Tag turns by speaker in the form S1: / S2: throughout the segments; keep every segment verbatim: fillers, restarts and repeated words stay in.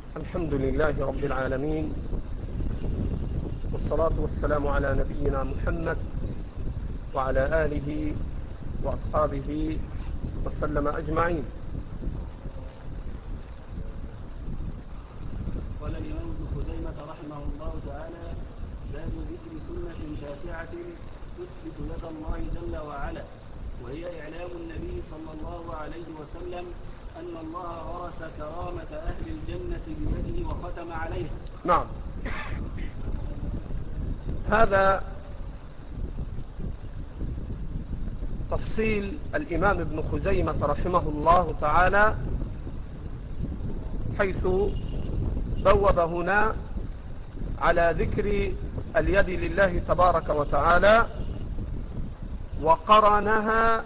S1: الحمد لله رب العالمين، والصلاة والسلام على نبينا محمد وعلى آله وأصحابه وسلم أجمعين.
S2: قال الإمام ابن خزيمة رحمه الله تعالى: باب ذكر سنة تاسعة تثبت يد الله جل وعلا، وهي إعلام النبي صلى الله عليه وسلم أن الله غرس كرامة أهل الجنة بيده وختم عليها.
S1: نعم، هذا تفصيل الإمام ابن خزيمة رحمه الله تعالى، حيث بوب هنا على ذكر اليد لله تبارك وتعالى، وقرنها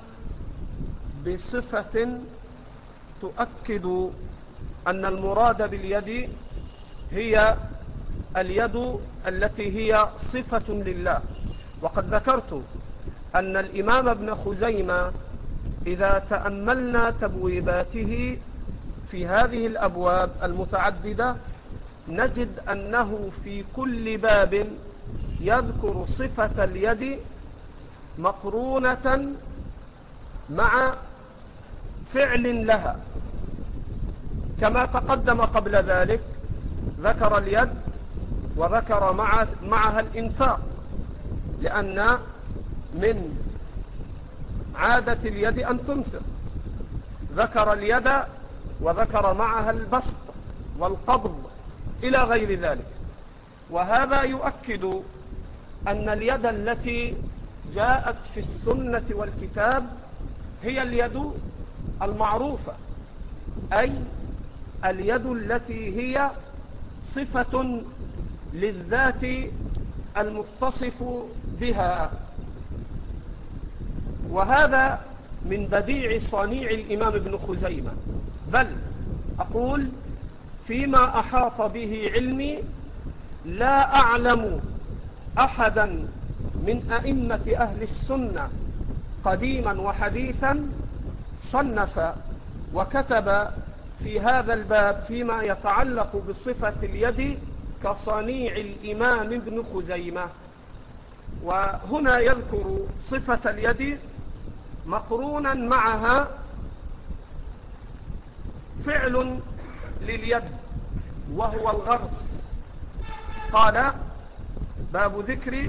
S1: بصفة تؤكد أن المراد باليد هي اليد التي هي صفة لله. وقد ذكرت أن الإمام ابن خزيمة إذا تأملنا تبويباته في هذه الأبواب المتعددة نجد أنه في كل باب يذكر صفة اليد مقرونة مع فعل لها، كما تقدم قبل ذلك ذكر اليد وذكر مع معها الإنفاق، لأن من عادة اليد أن تنفق. ذكر اليد وذكر معها البسط والقبض إلى غير ذلك. وهذا يؤكد أن اليد التي جاءت في السنة والكتاب هي اليد المعروفة، أي اليد التي هي صفة للذات المتصف بها. وهذا من بديع صنيع الإمام ابن خزيمة، بل أقول فيما أحاط به علمي لا أعلم أحدا من أئمة أهل السنة قديما وحديثا صنف وكتب في هذا الباب فيما يتعلق بصفة اليد كصنيع الإمام ابن خزيمة. وهنا يذكر صفة اليد مقرونا معها فعل لليد وهو الغرس. قال: باب ذكر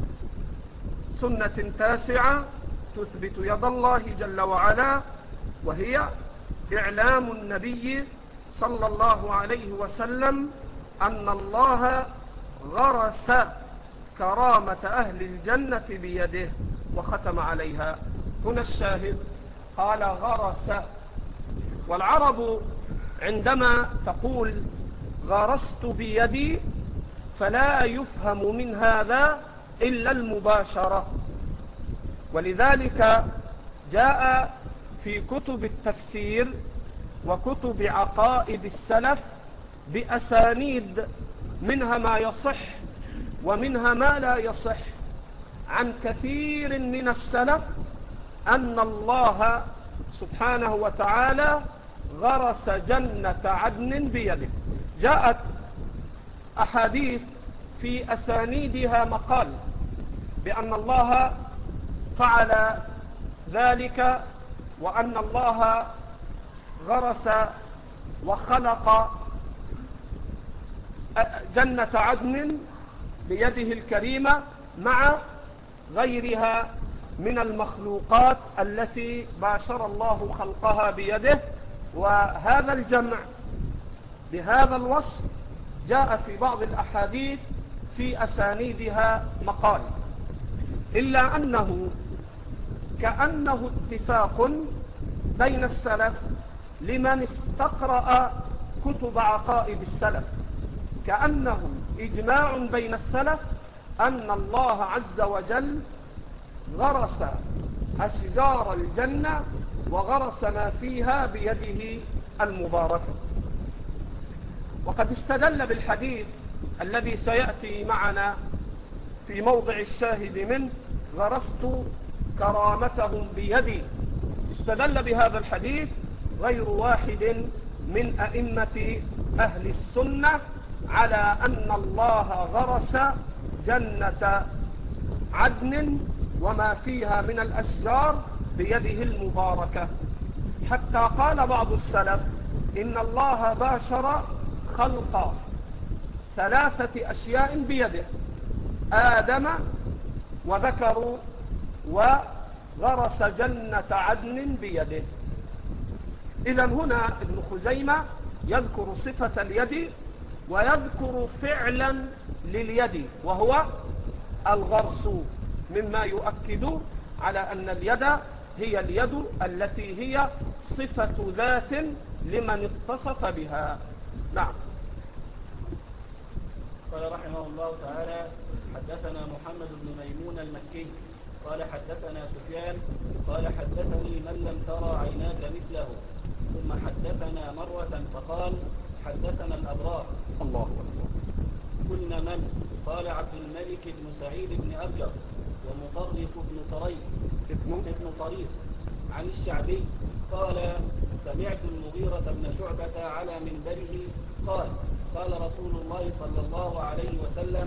S1: سنة تاسعة تثبت يد الله جل وعلا، وهي إعلام النبي صلى الله عليه وسلم أن الله غرس كرامة أهل الجنة بيده وختم عليها. هنا الشاهد قال غرس. والعرب عندما تقول غرست بيدي فلا يفهم من هذا إلا المباشرة، ولذلك جاء في كتب التفسير وكتب عقائد السلف بأسانيد منها ما يصح ومنها ما لا يصح عن كثير من السلف أن الله سبحانه وتعالى غرس جنة عدن بيده. جاءت أحاديث في أسانيدها مقال بأن الله فعل ذلك، وأن الله غرس وخلق جنة عدن بيده الكريمة مع غيرها من المخلوقات التي باشر الله خلقها بيده. وهذا الجمع بهذا الوصف جاء في بعض الأحاديث في أسانيدها مقال، إلا أنه كأنه اتفاق بين السلف لمن استقرأ كتب عقائد السلف، كأنه إجماع بين السلف أن الله عز وجل غرس أشجار الجنة وغرس ما فيها بيده المباركة. وقد استدل بالحديث الذي سيأتي معنا في موضع الشاهد منه: غرست كرامتهم بيدي. استدل بهذا الحديث غير واحد من أئمة أهل السنة على أن الله غرس جنة عدن وما فيها من الأشجار بيده المباركة، حتى قال بعض السلف إن الله باشر خلق ثلاثة أشياء بيده: آدم وذكر وغرس جنة عدن بيده. إذن هنا ابن خزيمة يذكر صفة اليد ويذكر فعلا لليد وهو الغرس، مما يؤكد على أن اليد هي اليد التي هي صفة ذات لمن اتصف بها. نعم.
S2: قال رحمه الله تعالى: حدثنا محمد بن ميمون المكي قال حدثنا سفيان قال حدثني من لم ترى عيناك مثله، ثم حدثنا مرة فقال حدثنا الأبرار.
S1: الله أكبر.
S2: قلنا من؟ قال عبد الملك بن سعيد بن أبجر ومطرف بن طريف ابن, ابن طريف عن الشعبي قال سمعت المغيرة بن شعبة على منبره قال قال رسول الله صلى الله عليه وسلم: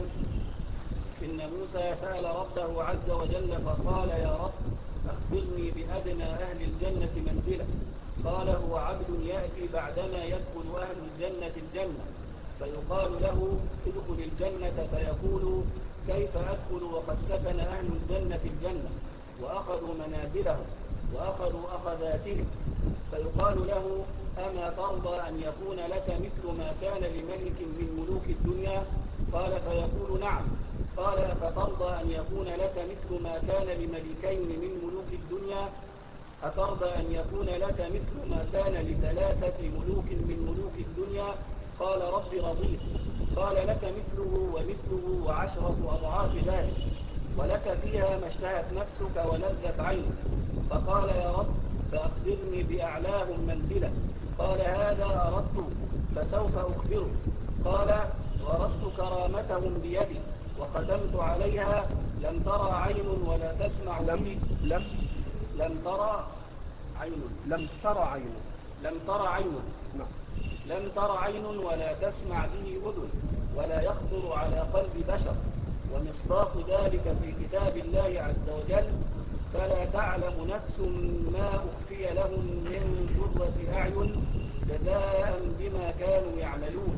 S2: إن موسى سأل ربه عز وجل فقال: يا رب أخبرني بأدنى أهل الجنة منزلة. قال: هو عبد يأتي بعدما يدخل أهل الجنة الجنة فيقال له: ادخل الجنة، فيقول: كيف أدخل وقد سكن أهل الجنة الجنة وأخذوا منازلهم وأخذوا أخذاتهم؟ فيقال له: أما ترضى أن يكون لك مثل ما كان لملك من ملوك الدنيا؟ قال: فيقول: نعم. قال: أفترضى أن يكون لك مثل ما كان لملكين من ملوك الدنيا؟ أترضى أن يكون لك مثل ما كان لثلاثة ملوك من ملوك الدنيا؟ قال: رب رضيت. قال: لك مثله ومثله وعشرة أضعاف ذلك، ولك فيها ما اشتهت نفسك ولذت عينك. فقال: يا رب فأخبرني بأعلاهم منزلة. قال: هذا أردت فسوف أخبرك. قال: غرست كرامتهم بيدي وختمت عليها، لم ترى عين ولا تسمع به.
S1: لم
S2: لم ترى عين
S1: لم ترى عين
S2: لم ترى عين
S1: نعم.
S2: لم ترى عين ولا تسمع به أذن ولا يخطر على قلب بشر، ومصداق ذلك في كتاب الله عز وجل: فلا تعلم نفس ما أخفي لهم من قرة أعين جزاء بما كانوا يعملون.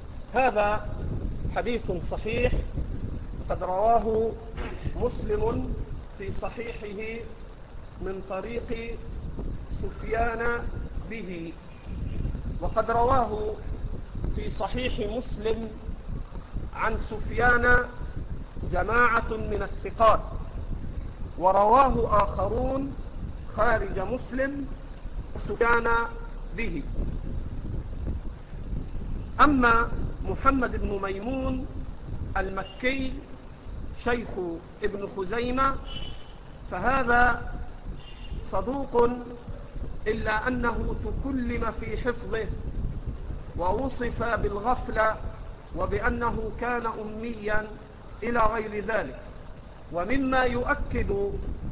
S1: هذا حديث صحيح قد رواه مسلم في صحيحه من طريق سفيان به، وقد رواه في صحيح مسلم عن سفيان جماعة من الثقات، ورواه آخرون خارج مسلم سفيان به. أما محمد بن ميمون المكي شيخ ابن خزيمة فهذا صدوق، إلا أنه تكلم في حفظه ووصف بالغفلة وبأنه كان أميا إلى غير ذلك. ومما يؤكد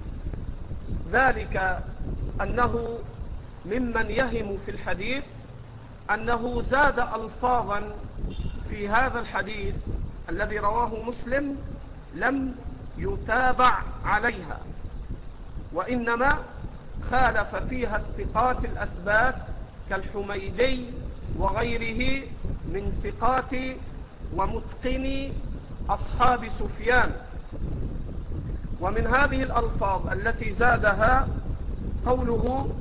S1: ذلك أنه ممن يهم في الحديث أنه زاد ألفاظا في هذا الحديث الذي رواه مسلم لم يتابع عليها، وإنما خالف فيها الثقات الأثبات كالحميدي وغيره من ثقات ومتقني أصحاب سفيان. ومن هذه الألفاظ التي زادها قوله: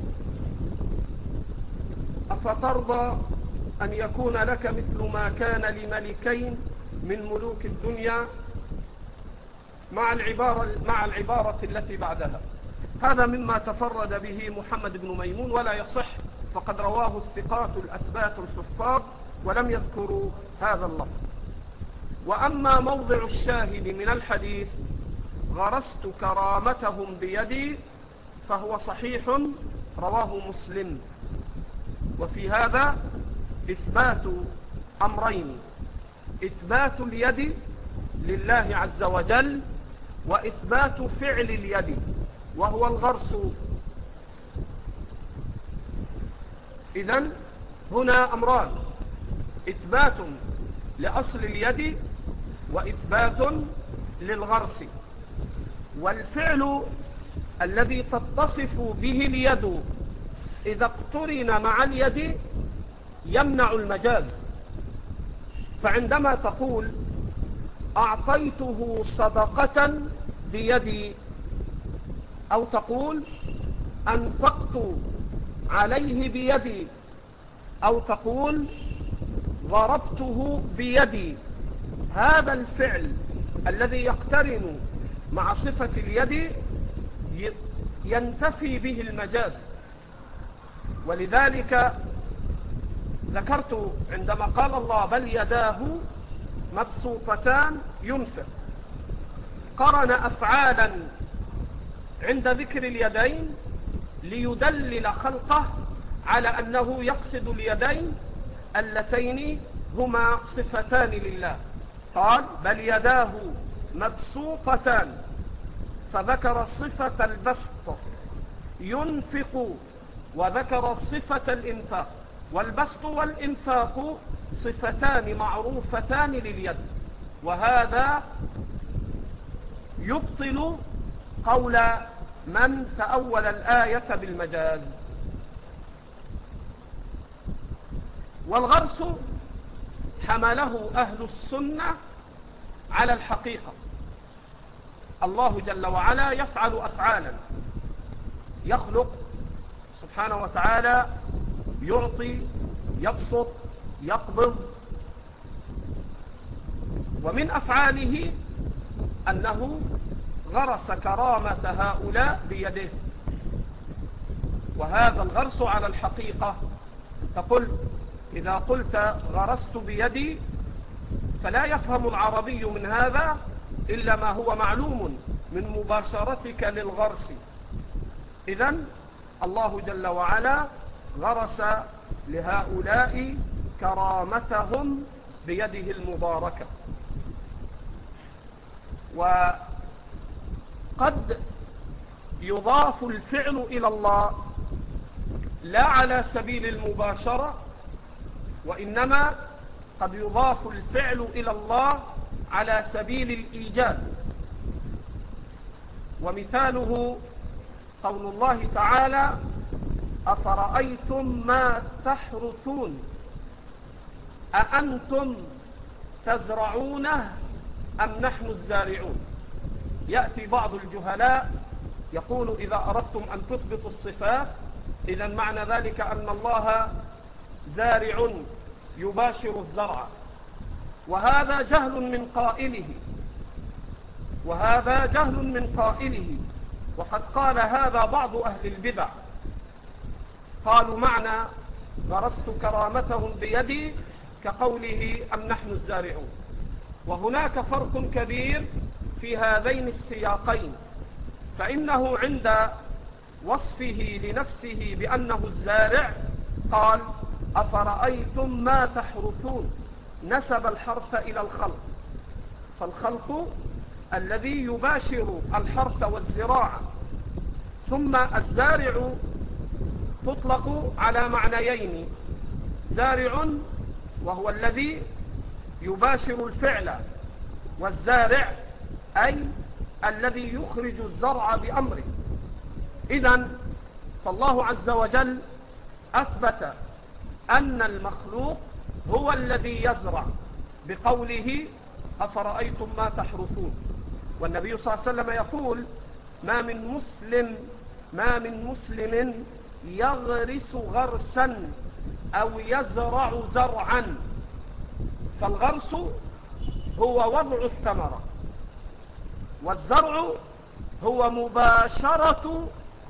S1: أفترضى أن يكون لك مثل ما كان لملكين من ملوك الدنيا، مع العبارة, مع العبارة التي بعدها. هذا مما تفرد به محمد بن ميمون ولا يصح، فقد رواه الثقات الأثبات الحفاظ ولم يذكروا هذا اللفظ. وأما موضع الشاهد من الحديث غرست كرامتهم بيدي فهو صحيح رواه مسلم. وفي هذا إثبات أمرين: إثبات اليد لله عز وجل، وإثبات فعل اليد وهو الغرس. إذن هنا أمران: إثبات لأصل اليد وإثبات للغرس. والفعل الذي تتصف به اليد إذا اقترن مع اليد يمنع المجاز. فعندما تقول أعطيته صدقة بيدي، أو تقول أنفقت عليه بيدي، أو تقول ضربته بيدي، هذا الفعل الذي يقترن مع صفة اليد ينتفي به المجاز. ولذلك ذكرت عندما قال الله بل يداه مبسوطتان ينفق، قرن أفعالا عند ذكر اليدين ليدلل خلقه على أنه يقصد اليدين اللتين هما صفتان لله. قال بل يداه مبسوطتان، فذكر صفة البسط، ينفق، وذكر صفة الإنفاق. والبسط والإنفاق صفتان معروفتان لليد، وهذا يبطل قول من تأول الآية بالمجاز. والغرس حمله أهل السنة على الحقيقة. الله جل وعلا يفعل أفعالا، يخلق سبحانه وتعالى، يعطي، يبسط، يقبض. ومن أفعاله أنه غرس كرامة هؤلاء بيده، وهذا الغرس على الحقيقة. فقل إذا قلت غرست بيدي فلا يفهم العربي من هذا إلا ما هو معلوم من مباشرتك للغرس. إذن الله جل وعلا غرس لهؤلاء كرامتهم بيده المباركة. وقد يضاف الفعل إلى الله لا على سبيل المباشرة، وإنما قد يضاف الفعل إلى الله على سبيل الإيجاد. ومثاله قول الله تعالى أفرأيتم ما تحرثون أأنتم تزرعونه أم نحن الزارعون. يأتي بعض الجهلاء يقول إذا أردتم أن تثبتوا الصفات إذا معنى ذلك أن الله زارع يباشر الزرع، وهذا جهل من قائله، وهذا جهل من قائله. وقد قال هذا بعض أهل البدع، قالوا معنى غرست كرامتهم بيدي كقوله أم نحن الزارعون. وهناك فرق كبير في هذين السياقين، فإنه عند وصفه لنفسه بأنه الزارع قال أفرأيتم ما تحرثون، نسب الحرث إلى الخلق، فالخلق الذي يباشر الحرث والزراعة. ثم الزارع تطلق على معنيين: زارع وهو الذي يباشر الفعل، والزارع أي الذي يخرج الزرع بأمره. إذن فالله عز وجل أثبت أن المخلوق هو الذي يزرع بقوله أفرأيتم ما تحرثون. والنبي صلى الله عليه وسلم يقول ما من مسلم ما من مسلم يغرس غرسا أو يزرع زرعا. فالغرس هو وضع الثمرة، والزرع هو مباشرة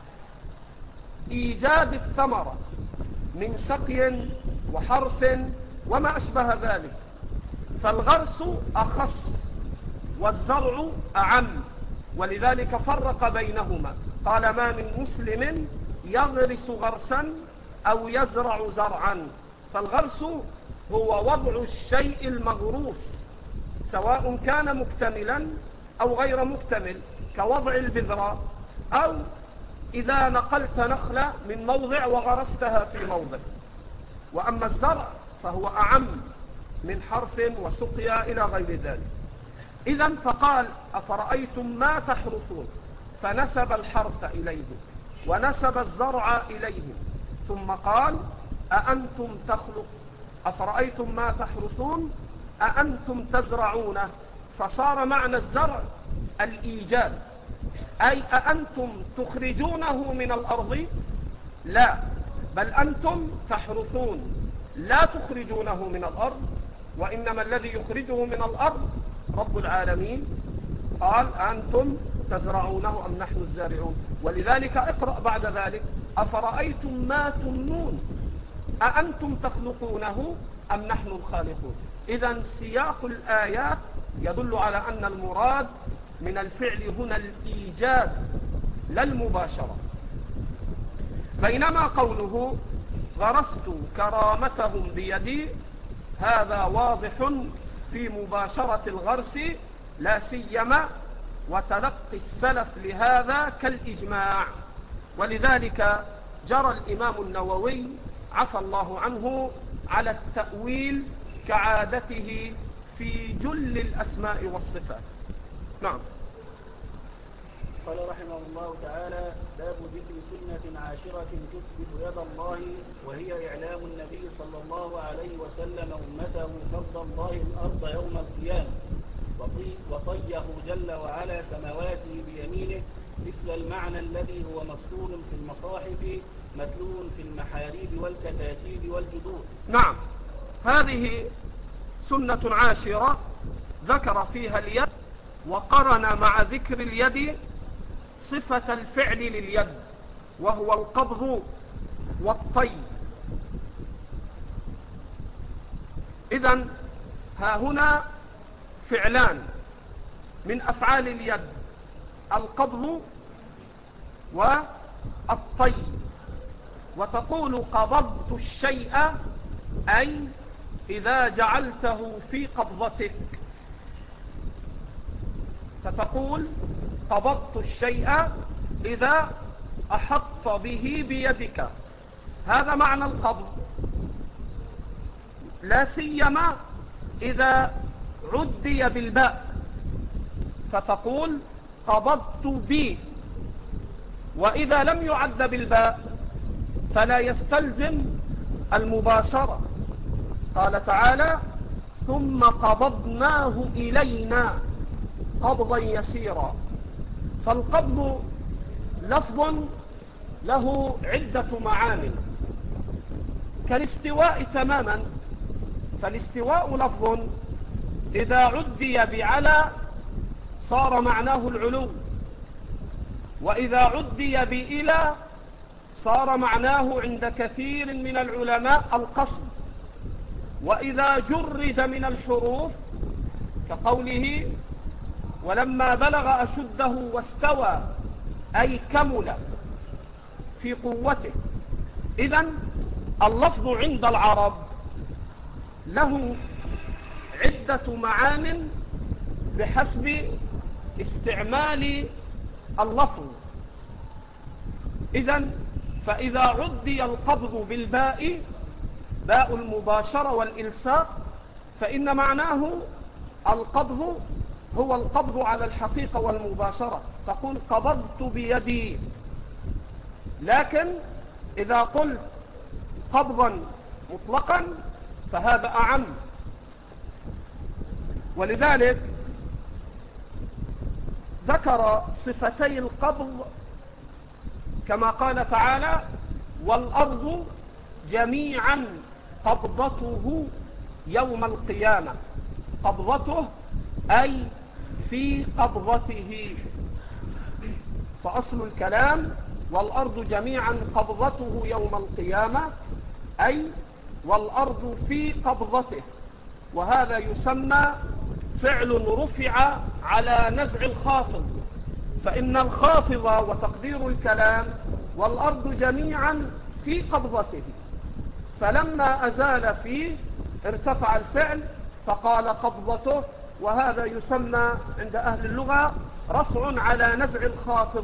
S1: إيجاد الثمرة من سقي وحرث وما أشبه ذلك. فالغرس أخص والزرع أعم، ولذلك فرق بينهما، قال ما من مسلم يغرس غرسا أو يزرع زرعا. فالغرس هو وضع الشيء المغروس سواء كان مكتملا أو غير مكتمل، كوضع البذرة، أو إذا نقلت نخلة من موضع وغرستها في موضع. وأما الزرع فهو أعم من حرث وسقيا إلى غير ذلك. إذن فقال أفرأيتم ما تحرثون، فنسب الحرث إليهم ونسب الزرع إليهم، ثم قال أأنتم تخلق أفرأيتم ما تحرثون أأنتم تزرعونه، فصار معنى الزرع الإيجاد، أي أأنتم تخرجونه من الأرض؟ لا، بل أنتم تحرثون لا تخرجونه من الأرض، وإنما الذي يخرجه من الأرض رب العالمين. قال أنتم تزرعونه أم نحن الزارعون. ولذلك اقرأ بعد ذلك أفرأيتم ما تمنون أأنتم تخلقونه أم نحن الخالقون. إذن سياق الآيات يدل على أن المراد من الفعل هنا الإيجاد لا المباشرة. بينما قوله غرست كرامتهم بيدي، هذا واضح في مباشرة الغرس لا سيما، وتلقي السلف لهذا كالإجماع. ولذلك جرى الإمام النووي عفى الله عنه على التأويل كعادته في جل الأسماء والصفات. نعم.
S2: قال رحمه الله تعالى: باب ذكر سنة عاشرة تثبت يد الله، وهي إعلام النبي صلى الله عليه وسلم أمته فرض الله الأرض يوم القيامة، وطيه جل وعلا سماواته بيمينه، مثل المعنى الذي هو مسطور في المصاحف متلو في المحاريب والكتاتيب والجدور.
S1: نعم، هذه سنة عاشرة ذكر فيها اليد، وقرن مع ذكر اليد صفة الفعل لليد، وهو القبض والطي. إذن ها هنا فعلان من أفعال اليد، القبض والطي. وتقول قبضت الشيء أي إذا جعلته في قبضتك، فتقول قبضت الشيء إذا أحط به بيدك، هذا معنى القبض، لا سيما إذا عدي بالباء، فتقول قبضت بي. وإذا لم يعد بالباء فلا يستلزم المباشرة. قال تعالى ثم قبضناه إلينا قبضا يسيرا. فالقبض لفظ له عدة معان كالاستواء تماما. فالاستواء لفظ إذا عدي بعلى صار معناه العلو، وإذا عدي بإلى صار معناه عند كثير من العلماء القصد. وإذا جرد من الحروف كقوله ولما بلغ أشده واستوى أي كمل في قوته. إذن اللفظ عند العرب له عدة معان بحسب استعمال اللفظ. إذن فإذا عدي القبض بالباء، باء المباشرة والإلصاق، فإن معناه القبض هو القبض على الحقيقة والمباشرة، تقول قبضت بيدي. لكن إذا قلت قبضا مطلقا فهذا أعم. ولذلك ذكر صفتي القبض كما قال تعالى والأرض جميعا قبضته يوم القيامة. قبضته أي في قبضته، فأصل الكلام والأرض جميعا قبضته يوم القيامة أي والأرض في قبضته. وهذا يسمى فعل رفع على نزع الخافض، فإن الخافض وتقدير الكلام والأرض جميعا في قبضته، فلما أزال فيه ارتفع الفعل فقال قبضته، وهذا يسمى عند أهل اللغة رفع على نزع الخافض.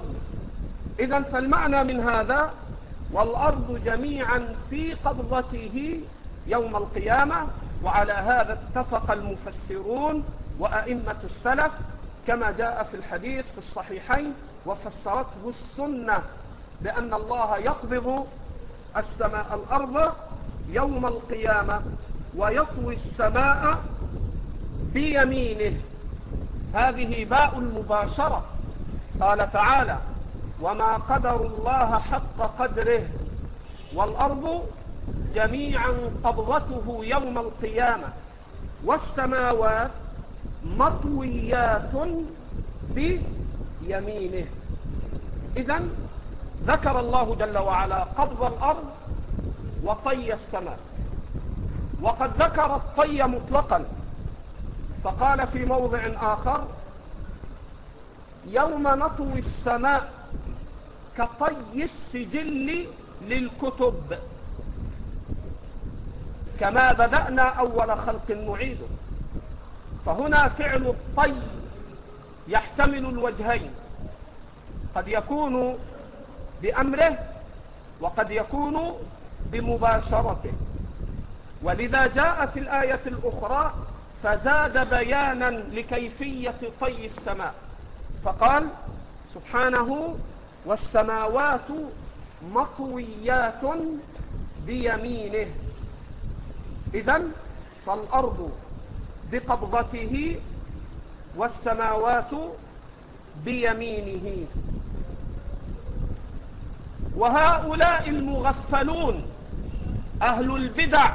S1: إذن فالمعنى من هذا والأرض جميعا في قبضته يوم القيامة. وعلى هذا اتفق المفسرون وأئمة السلف كما جاء في الحديث في الصحيحين، وفسرته السنة بأن الله يقبض السماء الأرض يوم القيامة ويطوي السماء بيمينه. هذه باء المباشرة. قال تعالى: وما قدر الله حق قدره والأرض جميعا قبضته يوم القيامة والسماوات مطويات بيمينه. إذن ذكر الله جل وعلا قبض الأرض وطي السماء، وقد ذكر الطي مطلقا، فقال في موضع آخر: يوم نطوي السماء كطي السجل للكتب كما بدأنا أول خلق نعيده. فهنا فعل الطي يحتمل الوجهين، قد يكون بأمره وقد يكون بمباشرته، ولذا جاء في الآية الأخرى فزاد بيانا لكيفية طي السماء، فقال سبحانه: والسماوات مطويات بيمينه. إذن فالأرض بقبضته والسماوات بيمينه. وهؤلاء المغفلون أهل البدع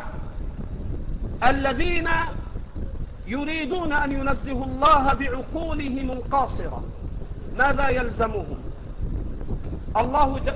S1: الذين يريدون أن ينزهوا الله بعقولهم القاصرة، ماذا يلزمهم؟ الله جل,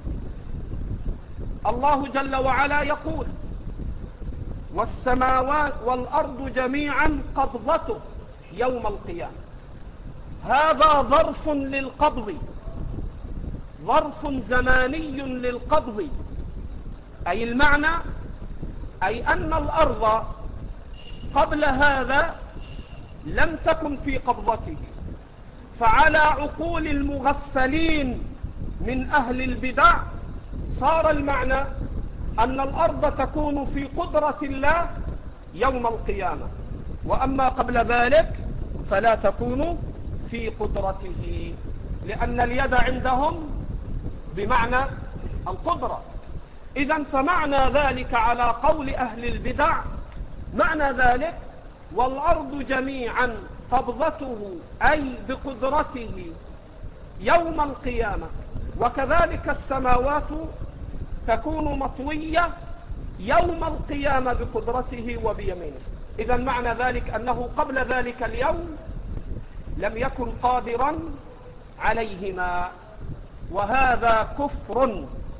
S1: الله جل وعلا يقول: والسماوات والأرض جميعا قبضته يوم القيامة. هذا ظرف للقبض، ظرف زماني للقبض، أي المعنى أي أن الأرض قبل هذا لم تكن في قبضته. فعلى عقول المغفلين من أهل البدع صار المعنى أن الأرض تكون في قدرة الله يوم القيامة، وأما قبل ذلك فلا تكون في قدرته، لأن اليد عندهم بمعنى القدرة. إذن فمعنى ذلك على قول أهل البدع، معنى ذلك والأرض جميعا قبضته أي بقدرته يوم القيامة، وكذلك السماوات تكون مطوية يوم القيامة بقدرته وبيمينه. إذن معنى ذلك أنه قبل ذلك اليوم لم يكن قادرا عليهما، وهذا كفر،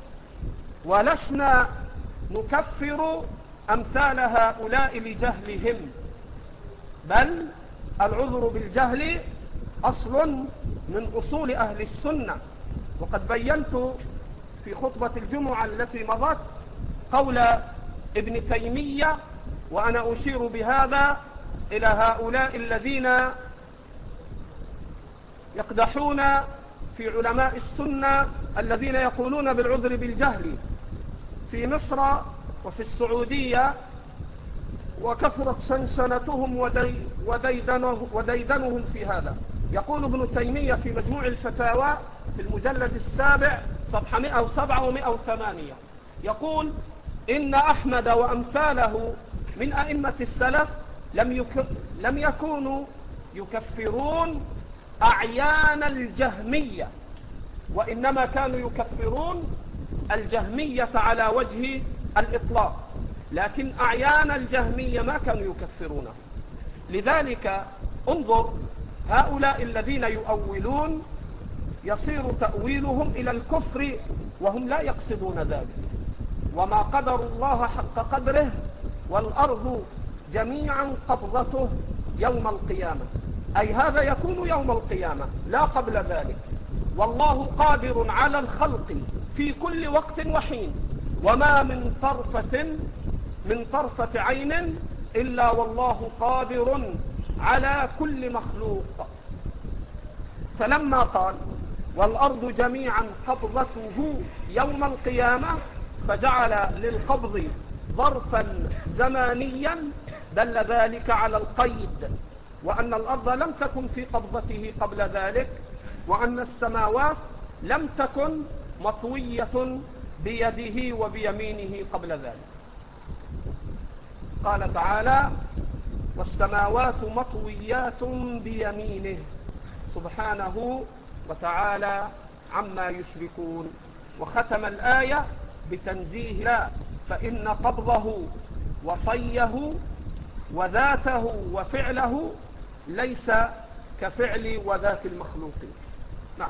S1: ولسنا نكفر أمثال هؤلاء لجهلهم، بل العذر بالجهل أصل من أصول أهل السنة. وقد بينت في خطبة الجمعة التي مضت قول ابن تيمية، وأنا أشير بهذا إلى هؤلاء الذين يقدحون في علماء السنة الذين يقولون بالعذر بالجهل في مصر وفي السعودية، وكثرت سنسنتهم وديدنه وديدنهم في هذا. يقول ابن تيمية في مجموع الفتاوى في المجلد السابع صفحة مئة وسبعة ومئة وثمانية، يقول: إن أحمد وأمثاله من أئمة السلف لم, يك... لم يكونوا يكفرون أعيان الجهمية، وإنما كانوا يكفرون الجهمية على وجه الإطلاق، لكن أعيان الجهمية ما كانوا يكفرونه. لذلك انظر هؤلاء الذين يؤولون يصير تأويلهم إلى الكفر وهم لا يقصدون ذلك. وما قدر الله حق قدره والأرض جميعا قبضته يوم القيامة، أي هذا يكون يوم القيامة لا قبل ذلك. والله قادر على الخلق في كل وقت وحين، وما من طرفة من طرفة عين إلا والله قادر على كل مخلوق. فلما قال والأرض جميعا قبضته يوم القيامة فجعل للقبض ظرفا زمانيا دل ذلك على القيد، وأن الأرض لم تكن في قبضته قبل ذلك، وأن السماوات لم تكن مطوية بيده وبيمينه قبل ذلك. قال تعالى: والسماوات مطويات بيمينه سبحانه وتعالى عما يشركون. وختم الآية بتنزيه لا، فإن قبضه وطيه وذاته وفعله ليس كفعل وذات المخلوقين. نعم.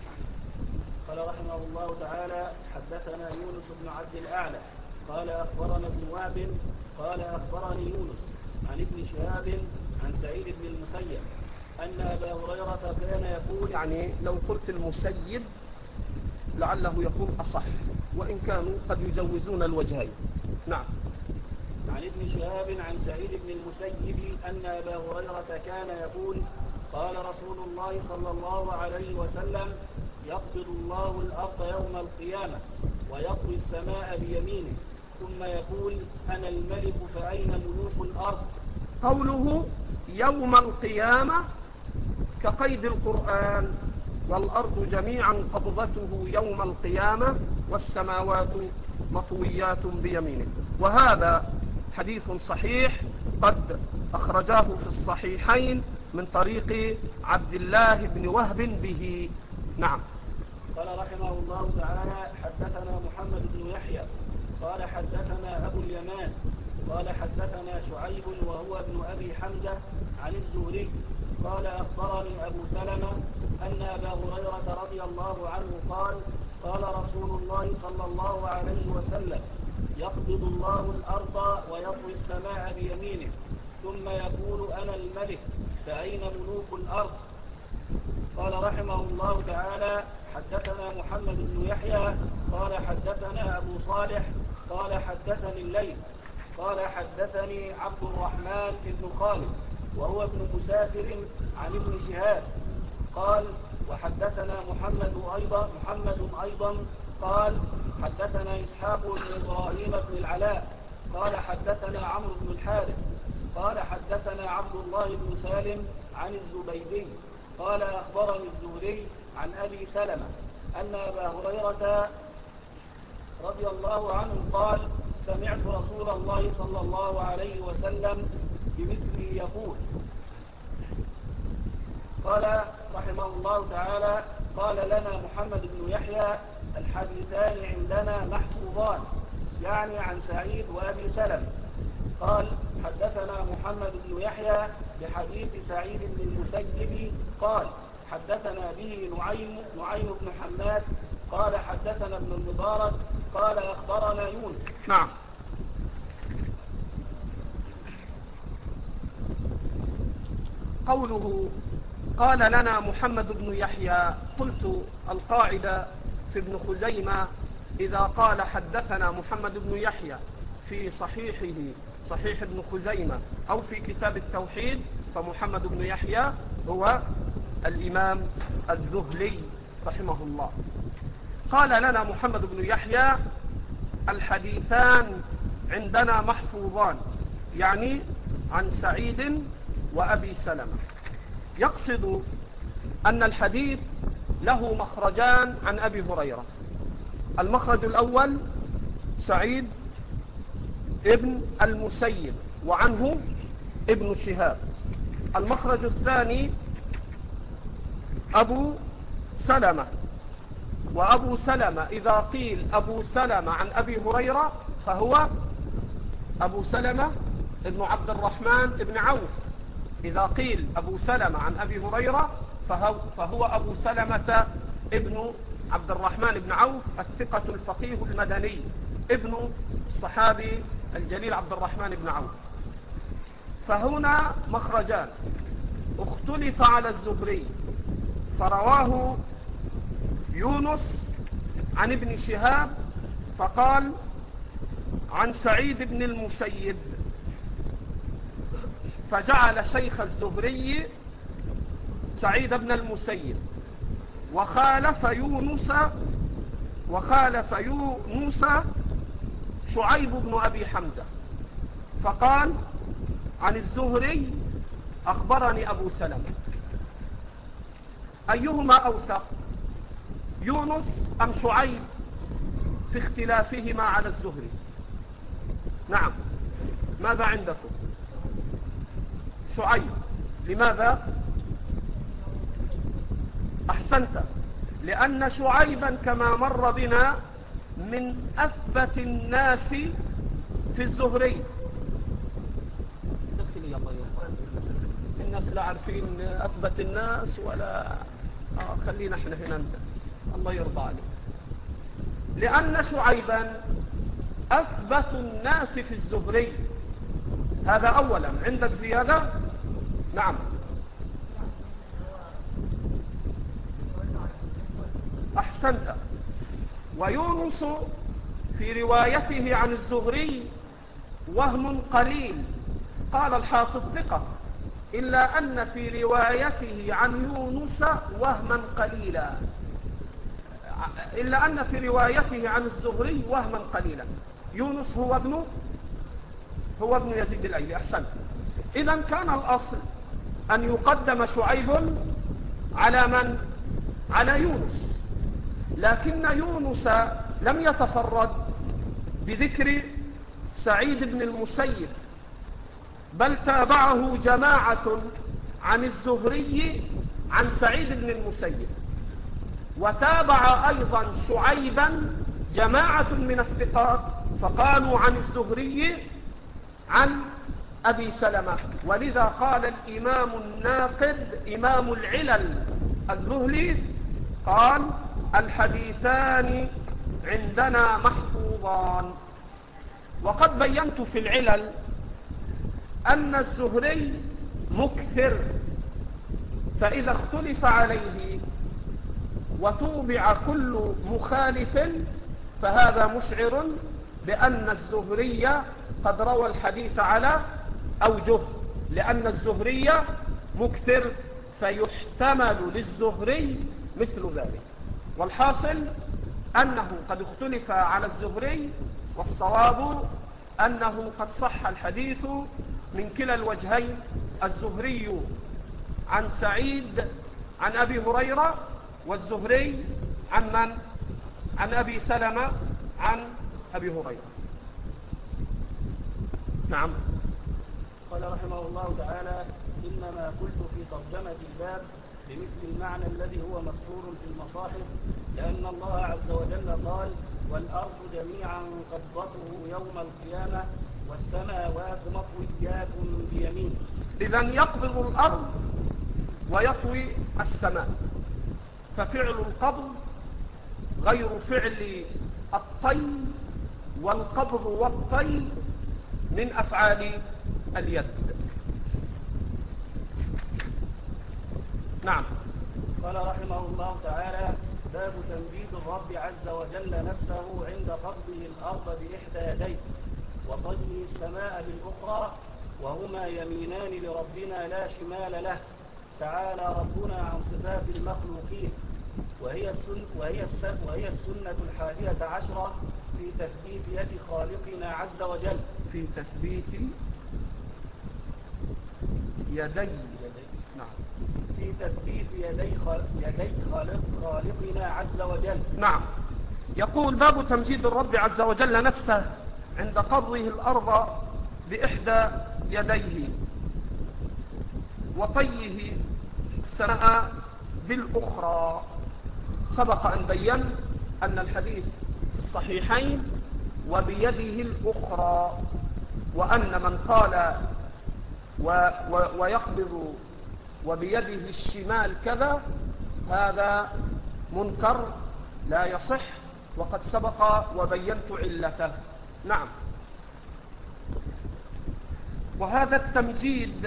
S2: قال رحمه الله تعالى: حدثنا يونس بن عبد الأعلى قال أخبرنا ابن وهب قال أخبرني يونس عن ابن شهاب عن سعيد بن المسيب أن أبا هريرة كان يقول،
S1: يعني لو قلت المسيب لعله يكون أصح، وإن كانوا قد يجوزون الوجهين. نعم.
S2: عن ابن شهاب عن سعيد بن المسيب أن أبا هريرة كان يقول: قال رسول الله صلى الله عليه وسلم: يقبض الله الأرض يوم القيامة ويطوي السماء بيمينه ثم يقول: أنا الملك فأين ملوك الأرض.
S1: قوله يوم القيامة كقيد القرآن: والأرض جميعا قبضته يوم القيامة والسماوات مطويات بيمينه. وهذا حديث صحيح قد أخرجاه في الصحيحين من طريق عبد الله بن وهب به. نعم.
S2: قال رحمه الله تعالى: حدثنا محمد بن يحيى قال حدثنا أبو اليمان قال حدثنا شعيب وهو ابن أبي حمزة عن الزهري قال أخبرني أبو سلمة أن أبا هريرة رضي الله عنه قال: قال رسول الله صلى الله عليه وسلم: يقبض الله الأرض ويطوي السماء بيمينه ثم يقول: أنا الملك فأين ملوك الأرض. قال رحمه الله تعالى: حدثنا محمد بن يحيى قال حدثنا أبو صالح قال حدثني الليث قال حدثني عبد الرحمن بن خالد وهو ابن مسافر عن ابن شهاب قال: وحدثنا محمد أيضا محمد أيضا قال حدثنا إسحاق بن إبراهيم بن العلاء قال حدثنا عمرو بن الحارث قال حدثنا عبد الله بن سالم عن الزبيدي قال أخبرني الزهري عن أبي سلمة أن أبا هريرة رضي الله عنه قال: سمعت رسول الله صلى الله عليه وسلم بمثله يقول. قال رحمه الله تعالى: قال لنا محمد بن يحيى: الحديثان عندنا محفوظان، يعني عن سعيد وأبي سلمة. قال: حدثنا محمد بن يحيى بحديث سعيد بن المسيب قال حدثنا به نعيم نعيم بن حماد قال حدثنا ابن المبارك قال أخبرنا يونس.
S1: نعم. قوله قال لنا محمد بن يحيى، قلت القاعدة في ابن خزيمة إذا قال حدثنا محمد بن يحيى في صحيحه صحيح ابن خزيمة أو في كتاب التوحيد فمحمد بن يحيى هو الإمام الذهلي رحمه الله. قال لنا محمد بن يحيى: الحديثان عندنا محفوظان، يعني عن سعيد وأبي سلمة. يقصد أن الحديث له مخرجان عن أبي هريرة. المخرج الأول سعيد ابن المسيب وعنه ابن شهاب. المخرج الثاني أبو سلمة، وأبو سلمة إذا قيل أبو سلمة عن أبي هريرة فهو أبو سلمة ابن عبد الرحمن ابن عوف. إذا قيل أبو سلمة عن أبي هريرة فهو, فهو أبو سلمة ابن عبد الرحمن ابن عوف الثقة الفقيه المدني ابن الصحابي الجليل عبد الرحمن ابن عوف. فهنا مخرجان. اختلف على الزهري فرواه يونس عن ابن شهاب فقال عن سعيد بن المسيب، فجعل شيخ الزهري سعيد بن المسيب، وخالف يونس وخالف يونس شعيب بن أبي حمزة فقال عن الزهري أخبرني أبو سلمة. أيهما أوثق، يونس أم شعيب في اختلافهما على الزهري؟ نعم، ماذا عندكم؟ شعيب. لماذا؟ أحسنت، لأن شعيبا كما مر بنا من أثبت الناس في الزهري. دخلي الله يرضى، الناس لا عارفين أثبت الناس ولا آه خلينا احنا هنا الله يرضى عليك. لأن شعيبا أثبت الناس في الزهري، هذا أولا. عندك زيادة؟ نعم. أحسنت. ويونس في روايته عن الزهري وهم قليل، قال الحافظ ثقة، إلا أن في روايته عن يونس وهما قليلا، إلا أن في روايته عن الزهري وهما قليلا. يونس هو ابن هو ابن يزيد الأيلي. أحسنت. إذن كان الأصل أن يقدم شعيب على من؟ على يونس، لكن يونس لم يتفرد بذكر سعيد بن المسيب، بل تابعه جماعة عن الزهري عن سعيد بن المسيب، وتابع أيضا شعيبا جماعة من الثقات فقالوا عن الزهري عن أبي سلمة. ولذا قال الإمام الناقد إمام العلل الذهلي قال الحديثان عندنا محفوظان. وقد بينت في العلل أن الزهري مكثر، فإذا اختلف عليه وتوبع كل مخالف فهذا مشعر بأن الزهري قد روى الحديث على أوجه، لأن الزهري مكثر فيحتمل للزهري مثل ذلك. والحاصل أنه قد اختلف على الزهري، والصواب أنه قد صح الحديث من كلا الوجهين، الزهري عن سعيد عن أبي هريرة، والزهري عن من؟ عن أبي سلمة عن أبي هريرة. نعم.
S2: قال رحمه الله تعالى: إنما قلت في ترجمة الباب بمثل المعنى الذي هو مسطور في المصاحف، لأن الله عز وجل قال: والأرض جميعا قبضته يوم القيامة والسماوات مطويات بيمينه.
S1: إذن يقبض الأرض ويطوي السماء، ففعل القبض غير فعل الطي، والقبض والطي من أفعال اليد. نعم.
S2: قال رحمه الله تعالى: باب تمجيد الرب عز وجل نفسه عند قبضه الأرض بإحدى يديه وطيه السماء بالأخرى، وهما يمينان لربنا لا شمال له، تعالى ربنا عن صفات المخلوقين. وهي السنة, وهي السنة, وهي السنة الحادية عشرة في تثبيت يد خالقنا عز وجل.
S1: في تثبيت يدي نعم
S2: في تثبيت يدي, خالق يدي خالق خالقنا عز وجل.
S1: نعم. يقول: باب تمجيد الرب عز وجل نفسه عند قبضه الأرض بإحدى يديه وطيه السماء بالأخرى. سبق أن بيّن أن الحديث في الصحيحين وبيده الأخرى، وأن من قال و و ويقبض وبيده الشمال كذا هذا منكر لا يصح، وقد سبق وبينت علته. نعم. وهذا التمجيد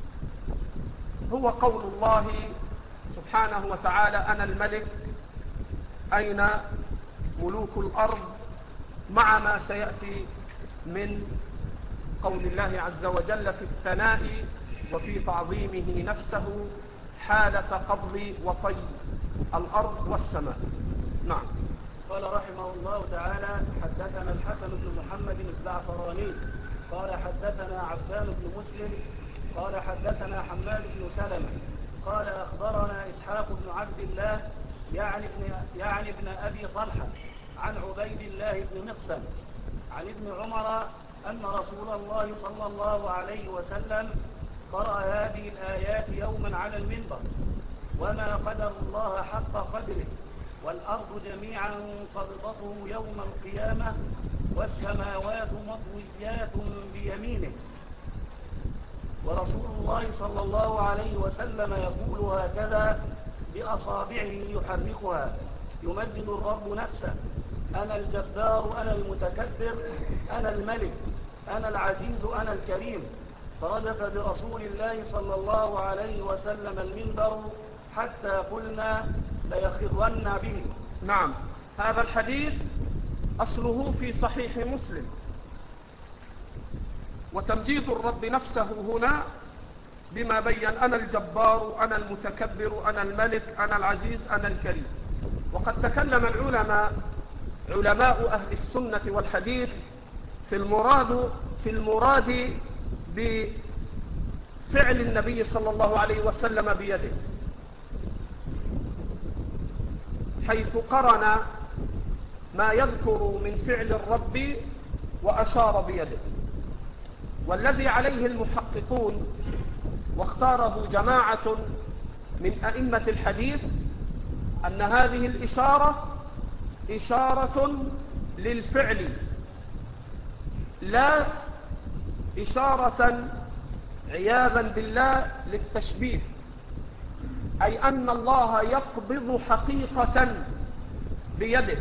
S1: هو قول الله سبحانه وتعالى: أنا الملك أين ملوك الأرض، مع ما سيأتي من قول الله عز وجل في الثناء وفي تعظيمه نفسه حالة قبض وطي الأرض والسماء. نعم.
S2: قال رحمه الله تعالى: حدثنا الحسن بن محمد الزعفراني قال حدثنا عبدان بن مسلم قال حدثنا حماد بن سلمة قال أخبرنا إسحاق بن عبد الله يعني ابن, يعني ابن أبي طلحة عن عبيد الله بن مقسم عن ابن عمر أن رسول الله صلى الله عليه وسلم قرأ هذه الآيات يوما على المنبر: وما قدر الله حق قدره والأرض جميعا قبضته يوم القيامة والسماوات مطويات بيمينه. ورسول الله صلى الله عليه وسلم يقول هكذا بأصابعه يحركها: يمجد الرب نفسه: أنا الجبار أنا المتكبر أنا الملك أنا العزيز أنا الكريم. فردف برسول الله صلى الله عليه وسلم المنبر حتى قلنا ليخرن به.
S1: نعم، هذا الحديث أصله في صحيح مسلم. وتمجيد الرب نفسه هنا بما بين: أنا الجبار أنا المتكبر أنا الملك أنا العزيز أنا الكريم. وقد تكلم العلماء علماء أهل السنة والحديث في المراد في المراد بفعل النبي صلى الله عليه وسلم بيده، حيث قرن ما يذكر من فعل الرب وأشار بيده. والذي عليه المحققون واختاره جماعة من أئمة الحديث أن هذه الإشارة إشارة للفعل لا إشارة عياذا بالله للتشبيه، أي أن الله يقبض حقيقة بيده،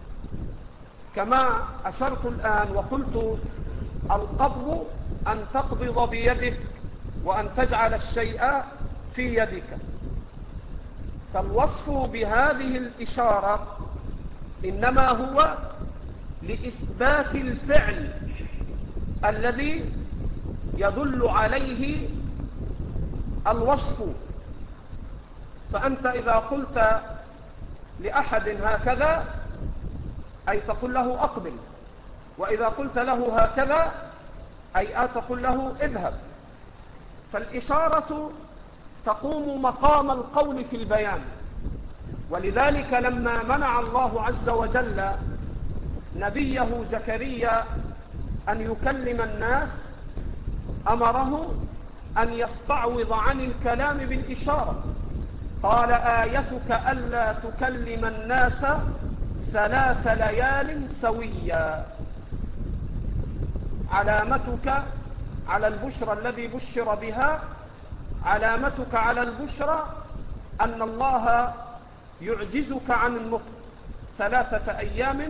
S1: كما أشرت الآن وقلت: القبض أن تقبض بيدك وأن تجعل الشيء في يدك. فالوصف بهذه الإشارة إنما هو لإثبات الفعل الذي يدل عليه الوصف. فأنت إذا قلت لأحد هكذا أي تقول له أقبل، وإذا قلت له هكذا أي تقول له اذهب. فالإشارة تقوم مقام القول في البيان. ولذلك لما منع الله عز وجل نبيه زكريا أن يكلم الناس أمره أن يستعوض عن الكلام بالإشارة. قال: آيتك ألا تكلم الناس ثلاث ليال سويا. علامتك على البشرى الذي بشر بها، علامتك على البشرى أن الله يعجزك عن النطق ثلاثة أيام.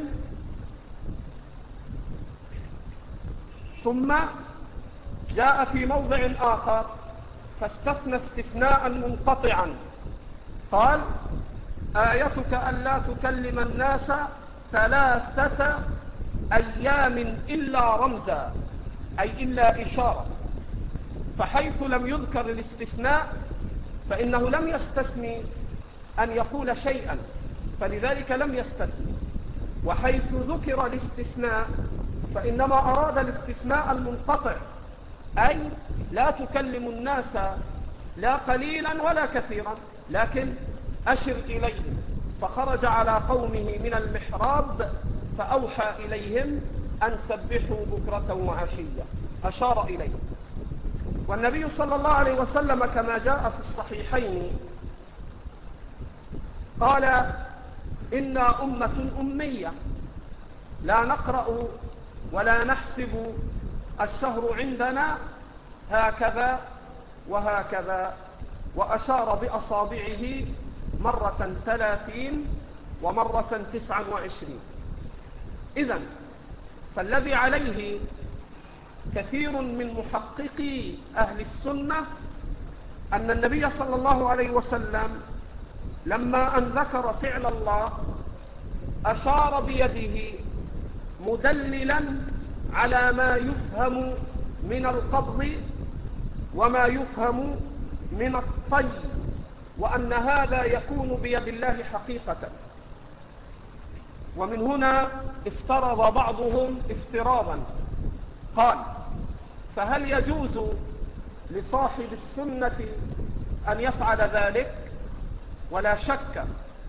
S1: ثم جاء في موضع آخر فاستثنى استثناء منقطعا، قال: آيتك ألا تكلم الناس ثلاثة أيام إلا رمزا، أي إلا إشارة. فحيث لم يذكر الاستثناء فإنه لم يستثني أن يقول شيئا، فلذلك لم يستثني. وحيث ذكر الاستثناء فإنما أراد الاستثناء المنقطع، أي لا تكلم الناس لا قليلا ولا كثيرا، لكن أشر إليهم. فخرج على قومه من المحراب فأوحى إليهم أن سبحوا بكرة وعشية، أشار إليهم. والنبي صلى الله عليه وسلم كما جاء في الصحيحين قال: إنا أمة أمية لا نقرأ ولا نحسب الشهر عندنا هكذا وهكذا، وأشار بأصابعه مرة ثلاثين ومرة تسعا وعشرين. إذن فالذي عليه كثير من محققي أهل السنة أن النبي صلى الله عليه وسلم لما أن ذكر فعل الله أشار بيده مدللا على ما يفهم من القبض وما يفهم من الطي، وأن هذا يكون بيد الله حقيقة. ومن هنا افترض بعضهم افتراضا، قال: فهل يجوز لصاحب السنة أن يفعل ذلك؟ ولا شك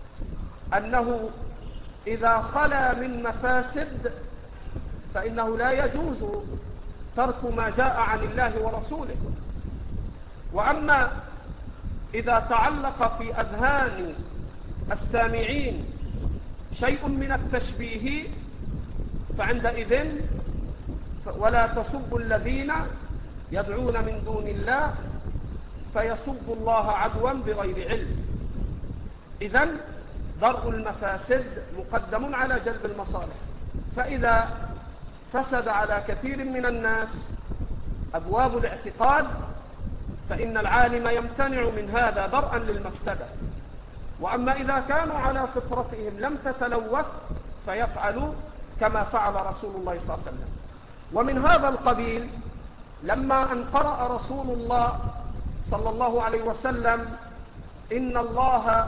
S1: أنه إذا خلا من مفاسد فإنه لا يجوز ترك ما جاء عن الله ورسوله. وأما إذا تعلق في أذهان السامعين شيء من التشبيه فعندئذ ولا تسبوا الذين يدعون من دون الله فيسبوا الله عدوا بغير علم. إذن درء المفاسد مقدم على جلب المصالح، فإذا فسد على كثير من الناس أبواب الاعتقاد فإن العالم يمتنع من هذا درءا للمفسدة. وأما إذا كانوا على فطرتهم لم تتلوث فيفعلوا كما فعل رسول الله صلى الله عليه وسلم. ومن هذا القبيل لما أن قرأ رسول الله صلى الله عليه وسلم: إن الله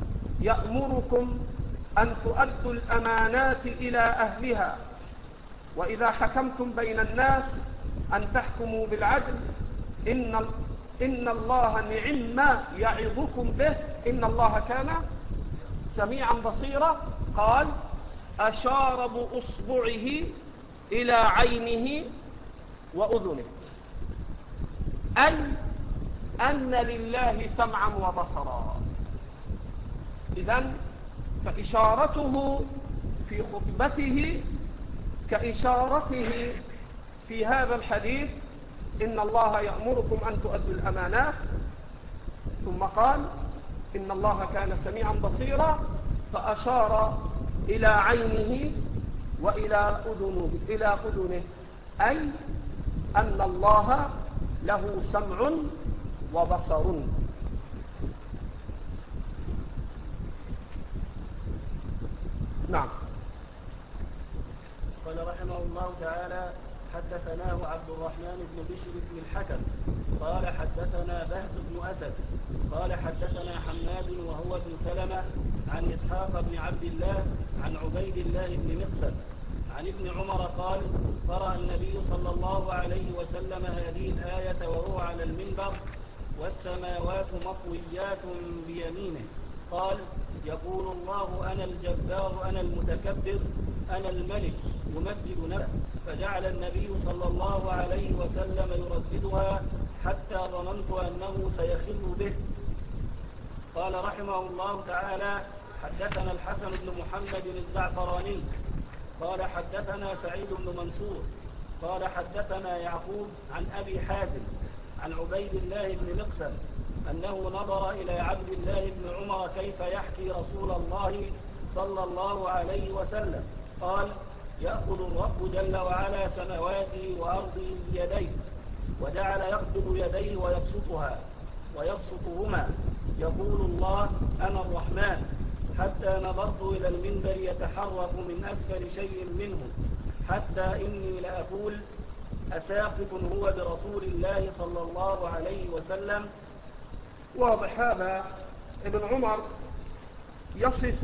S1: يأمركم أن تؤدوا الأمانات إلى أهلها وإذا حكمتم بين الناس أن تحكموا بالعدل إن, إن الله نعم ما يعظكم به إن الله كان سميعا بصيرا. قال: أشار بأصبعه إلى عينه وأذنه، أي أن لله سمعا وبصرا. إذن فإشارته في خطبته كإشارته في هذا الحديث: إن الله يأمركم أن تؤدوا الأمانات، ثم قال: إن الله كان سميعا بصيرا، فأشار إلى عينه وإلى أذنه, إلى أذنه أي أن الله له سمع وبصر. نعم.
S2: قال رحمه الله تعالى: حدثناه عبد الرحمن بن بشر بن الحكم قال حدثنا بهز بن أسد قال حدثنا حماد وهو ابن سلمة عن إسحاق بن عبد الله عن عبيد الله بن مقسم عن ابن عمر قال: قرأ النبي صلى الله عليه وسلم هذه الآية وهو على المنبر: والسماوات مطويات بيمينه. قال: يقول الله: أنا الجبار أنا المتكبر أنا الملك، يمجد نفسه. فجعل النبي صلى الله عليه وسلم يرددها حتى ظننت أنه سيخر به. قال رحمه الله تعالى: حدثنا الحسن بن محمد الزعفراني قال حدثنا سعيد بن منصور قال حدثنا يعقوب عن أبي حازم عن عبيد الله بن مقسم أنه نظر إلى عبد الله بن عمر كيف يحكي رسول الله صلى الله عليه وسلم. قال: يأخذ الرب جل وعلا سمواته وأرضه بيديه، وجعل يقبض يديه ويبسطها ويبسطهما، يقول الله: أنا الرحمن، حتى نظرت إلى المنبر يتحرك من أسفل شيء منه، حتى إني لأقول: أساقط هو برسول الله صلى الله عليه وسلم.
S1: واضح هذا. ابن عمر يصف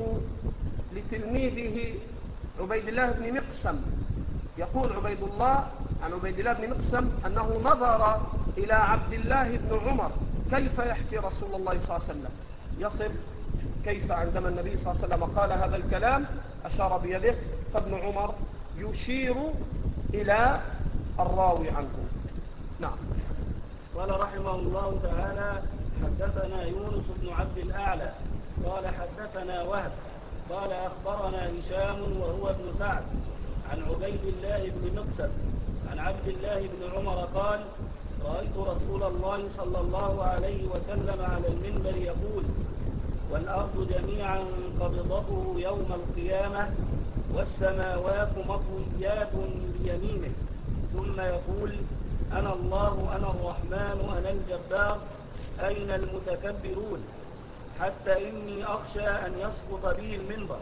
S1: لتلميذه عبيد الله بن مقسم، يقول عبيد الله عن عبيد الله بن مقسم أنه نظر إلى عبد الله بن عمر كيف يحكي رسول الله صلى الله عليه وسلم، يصف كيف عندما النبي صلى الله عليه وسلم قال هذا الكلام أشار بيده، فابن عمر يشير إلى الراوي عنه. نعم.
S2: قال رحمه الله تعالى: حدثنا يونس بن عبد الأعلى قال حدثنا وهب قال أخبرنا هشام وهو ابن سعد عن عبيد الله بن مقسم عن عبد الله بن عمر قال: رأيت رسول الله صلى الله عليه وسلم على المنبر يقول: والأرض جميعا قبضته يوم القيامة والسماوات مطويات بيمينه، ثم يقول: أنا الله أنا الرحمن أنا الجبار أين المتكبرون، حتى إني أخشى أن يسقط بي المنبر.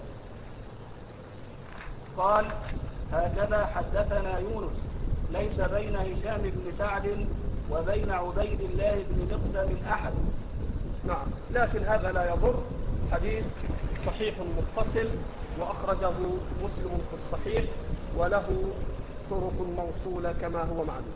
S2: قال: هكذا حدثنا يونس، ليس بين هشام بن سعد وبين عبيد الله بن مقسم أحد.
S1: نعم، لكن هذا لا يضر، حديث صحيح متصل وأخرجه مسلم في الصحيح وله طرق موصولة كما هو معلوم.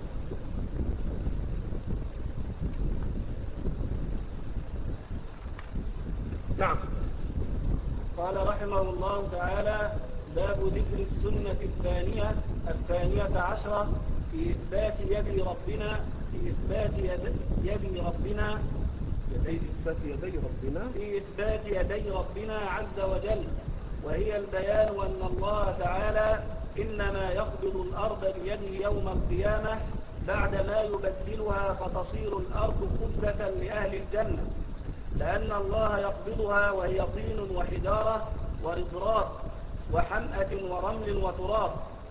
S1: نعم.
S2: قال رحمه الله تعالى: باب ذكر السنة الثانية الثانية عشرة في إثبات يد ربنا في إثبات يد, يد ربنا
S1: في إثبات يدي ربنا
S2: في إثبات يدي ربنا عز وجل، وهي البيان أن الله تعالى إنما يقبض الأرض بيده يوم القيامة بعدما يبدلها فتصير الأرض خبزة لأهل الجنة، لأن الله يقبضها وهي طين وحجارة ورضراب وحمأة ورمل وتراب.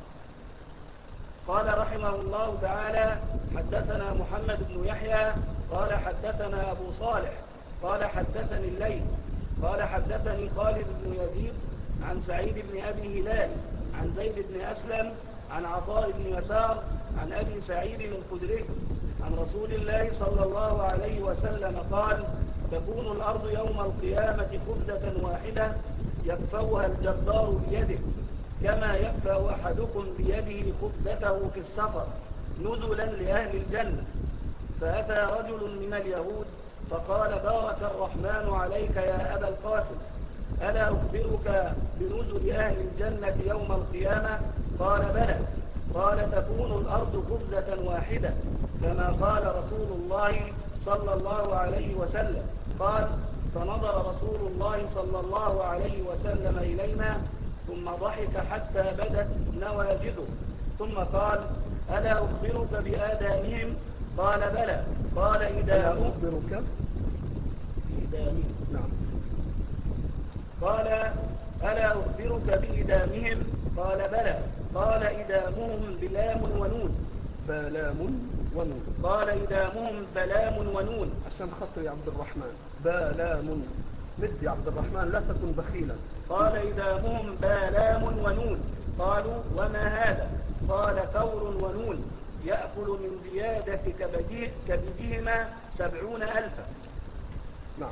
S2: قال رحمه الله تعالى: حدثنا محمد بن يحيى قال حدثنا أبو صالح قال حدثني الليث قال حدثني خالد بن يزيد عن سعيد بن أبي هلال عن زيد بن أسلم عن عطاء بن يسار عن أبي سعيد الخدري عن رسول الله صلى الله عليه وسلم قال: تكون الأرض يوم القيامة خبزة واحدة يكفوها الجبار بيده، كما يكفو أحدكم بيده خبزته في السفر نزلا لأهل الجنة. فأتى رجل من اليهود فقال: بارك الرحمن عليك يا أبا القاسم، ألا أخبرك بنزل أهل الجنة يوم القيامة؟ قال: بلى. قال: تكون الأرض خبزة واحدة كما قال رسول الله صلى الله عليه وسلم. قال: فنظر رسول الله صلى الله عليه وسلم إلينا ثم ضحك حتى بدت نواجذه، ثم قال: ألا أخبرك بآدامهم؟ قال: بلى. قال: إدامهم.
S1: أخبرك
S2: بإدامهم.
S1: نعم.
S2: قال: ألا أخبرك بإدامهم؟ قال: بلى. قال: إدامهم بلام ونون.
S1: بلام ونون.
S2: قال: إدامهم بلام ونون.
S1: عشان خطر يا عبد الرحمن، بلام. مد يا عبد الرحمن، لا تكن بخيلا.
S2: قال: إدامهم بلام ونون. قالوا: وما هذا؟ قال: ثور ونون يأكل من زيادة كبده كبدهما سبعون ألفا.
S1: نعم.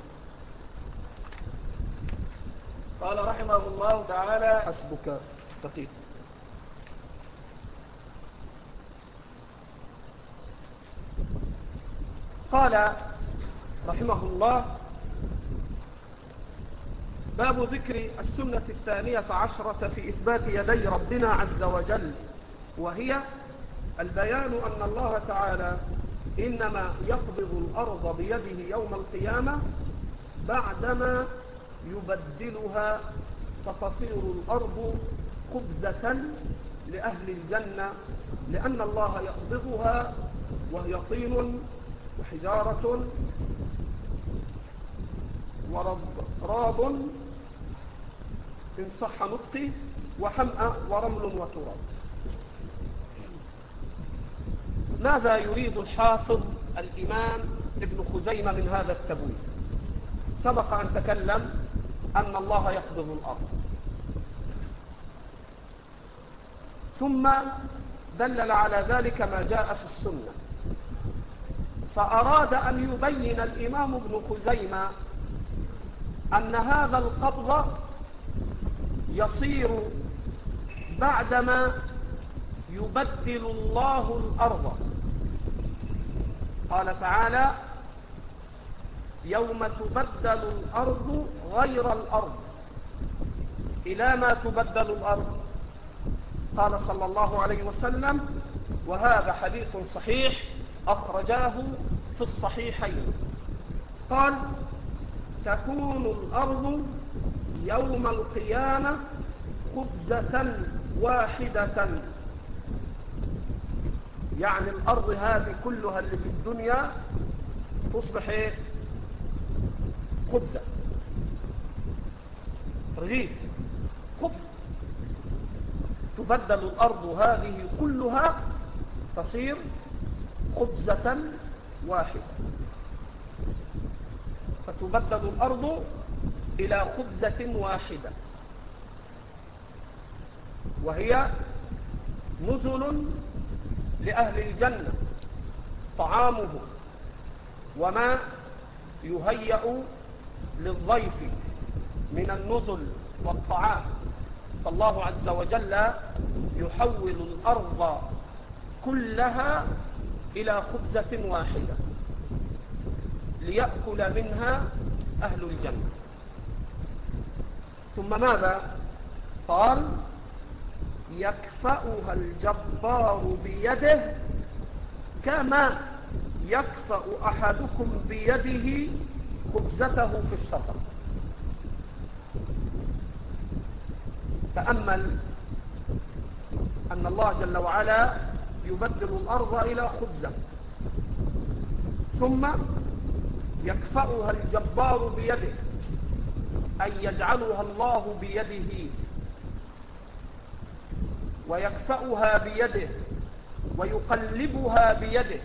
S2: قال رحمه الله تعالى:
S1: حسبك دقيق. قال رحمه الله: باب ذكر السنة الثانية عشرة في إثبات يدي ربنا عز وجل، وهي البيان أن الله تعالى إنما يقبض الأرض بيده يوم القيامة بعدما يبدلها فتصير الأرض خبزة لأهل الجنة، لأن الله يقبضها وهي طين وحجارة ورضراب إن صح نطقي وحمأ ورمل وتراب. ماذا يريد الحافظ الإمام ابن خزيمة من هذا التبويب؟ سبق أن تكلم أن الله يقبض الأرض، ثم دلل على ذلك ما جاء في السنة، فأراد أن يبين الإمام ابن خزيمة أن هذا القبض يصير بعدما يبدل الله الأرض. قال تعالى: يوم تبدل الأرض غير الأرض. إلى ما تبدل الأرض؟ قال صلى الله عليه وسلم، وهذا حديث صحيح أخرجاه في الصحيحين، قال: تكون الأرض يوم القيامة خبزة واحدة، يعني الأرض هذه كلها اللي في الدنيا تصبح ايه؟ خبزة، رغيف، خبز. تبدل الأرض هذه كلها تصير خبزة واحدة، فتبدل الأرض إلى خبزة واحدة، وهي نزل لأهل الجنة، طعامه وما يهيأ للضيف من النزل والطعام فالله عز وجل يحول الأرض كلها إلى خبزة واحدة ليأكل منها أهل الجنة. ثم ماذا؟ قال يكفأها الجبار بيده كما يكفأ أحدكم بيده خبزته في السفر. تأمل أن الله جل وعلا يبدل الأرض إلى خبزة، ثم يكفأها الجبار بيده، أي يجعلها الله بيده ويكفأها بيده ويقلبها بيده.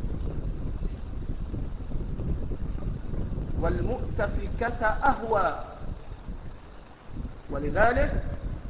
S1: والمؤتفكة أهوى، ولذلك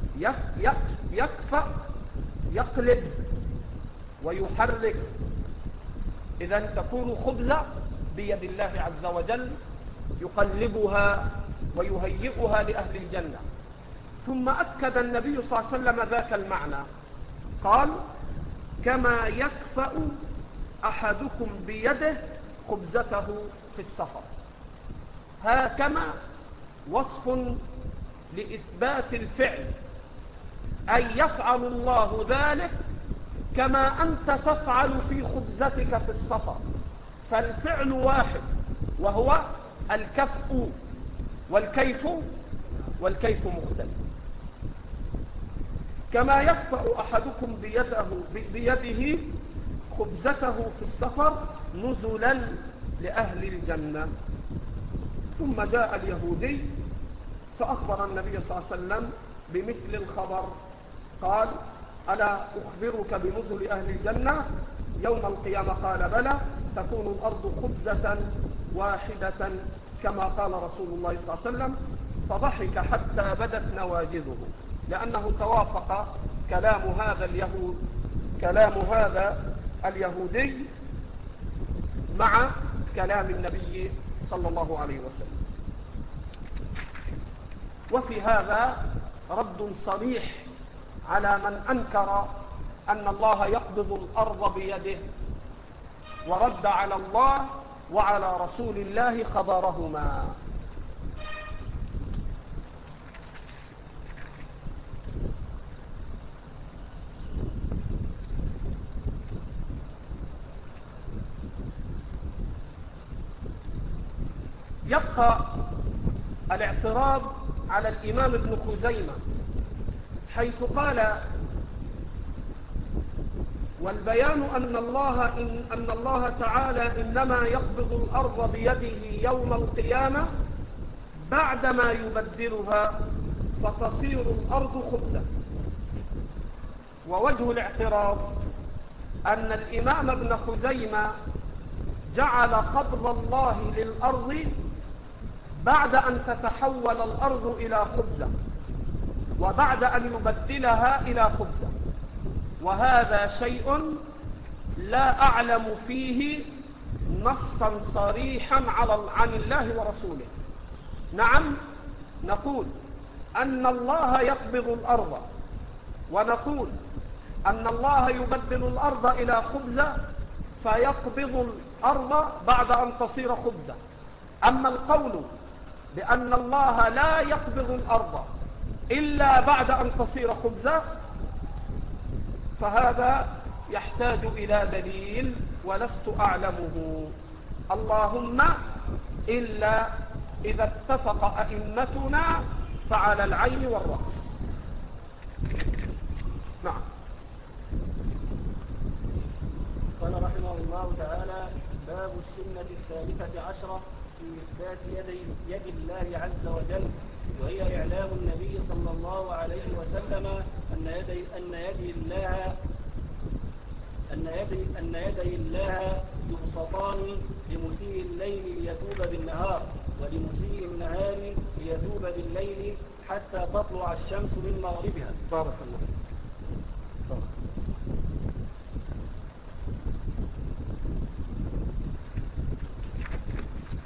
S1: يكفأ يقلب ويحرك. إذن تكون خبزة بيد الله عز وجل يقلبها ويهيئها لأهل الجنة. ثم أكد النبي صلى الله عليه وسلم ذاك المعنى، قال كما يكفأ أحدكم بيده خبزته في السفر. هكما وصف لإثبات الفعل، أي يفعل الله ذلك كما أنت تفعل في خبزتك في السفر، فالفعل واحد وهو الكفء، والكيف والكيف مختلف. كما يكفأ أحدكم بيده, بيده خبزته في السفر نزلا لأهل الجنة. ثم جاء اليهودي فأخبر النبي صلى الله عليه وسلم بمثل الخبر، قال ألا أخبرك بنزل أهل الجنة يوم القيامة؟ قال بلى، تكون الأرض خبزة واحدة كما قال رسول الله صلى الله عليه وسلم. فضحك حتى بدت نواجذه، لأنه توافق كلام هذا اليهود كلام هذا اليهودي مع كلام النبي صلى الله عليه وسلم. وفي هذا رد صريح على من أنكر أن الله يقبض الأرض بيده، ورد على الله وعلى رسول الله خبرهما. يبقى الاعتراض على الإمام ابن خزيمة حيث قال والبيان أن الله, إن أن الله تعالى إنما يقبض الأرض بيده يوم القيامة بعدما يبدلها فتصير الأرض خبزة. ووجه الاعتراض أن الإمام ابن خزيمة جعل قبض الله للأرض بعد أن تتحول الأرض إلى خبزة وبعد أن يبدلها إلى خبزة، وهذا شيء لا أعلم فيه نصا صريحا عن الله ورسوله. نعم، نقول أن الله يقبض الأرض، ونقول أن الله يبدل الأرض إلى خبزة، فيقبض الأرض بعد أن تصير خبزة. أما القول بأن الله لا يقبض الأرض إلا بعد أن تصير خبزة فهذا يحتاج إلى دليل ولست أعلمه، اللهم إلا إذا اتفق أئمتنا فعلى العين والرأس. نعم.
S2: قال رحمه الله تعالى: باب السنة الثالثة عشرة في إثبات يد, يد الله عز وجل، وهي إعلام النبي صلى الله عليه وسلم أن يدي, أن يدي الله أن يدي, أن يدي الله يبسطان لمسيء الليل ليتوب بالنهار، ولمسيء النهار ليتوب بالليل حتى تطلع الشمس من مغربها.
S1: بارك الله. بارك.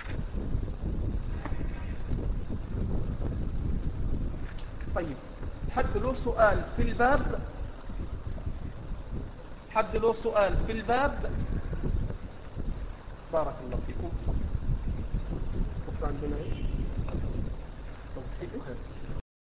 S1: طيب، حد له سؤال في الباب؟ حد له سؤال في الباب؟ بارك الله فيكم. بكرة عندنا ايه؟ توحيد خير.